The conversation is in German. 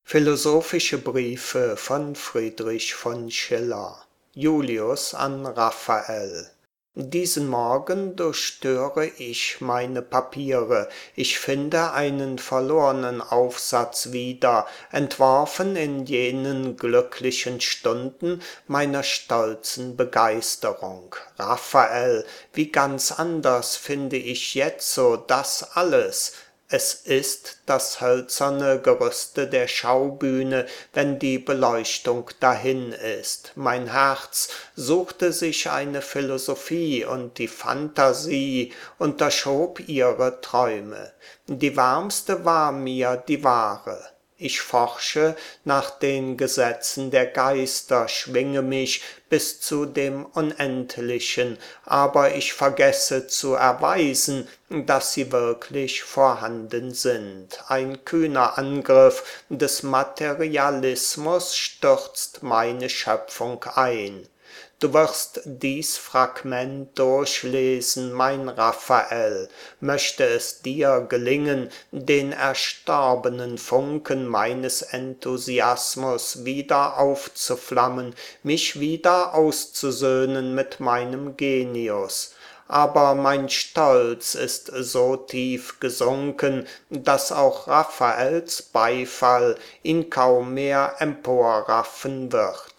Philosophische Briefe von Friedrich von Schiller. Julius an Raphael. Diesen Morgen durchstöre ich meine Papiere. Ich finde einen verlornen Aufsatz wieder, entworfen in jenen glücklichen Stunden meiner stolzen Begeisterung. Raphael, wie ganz anders finde ich jetzo das alles. Es ist das hölzerne Gerüste der Schaubühne, wenn die Beleuchtung dahin ist. Mein Herz suchte sich eine Philosophie und die Phantasie unterschob ihre Träume. Die wärmste war mir die wahre. Ich forsche nach den Gesetzen der Geister, schwinge mich bis zu dem Unendlichen, aber ich vergesse zu erweisen, dass sie wirklich vorhanden sind. Ein kühner Angriff des Materialismus stürzt meine Schöpfung ein. Du wirst dies Fragment durchlesen, mein Raphael. Möchte es dir gelingen, den erstorbenen Funken meines Enthusiasmus wieder aufzuflammen, mich wieder auszusöhnen mit meinem Genius. Aber mein Stolz ist so tief gesunken, dass auch Raphaels Beifall ihn kaum mehr emporraffen wird.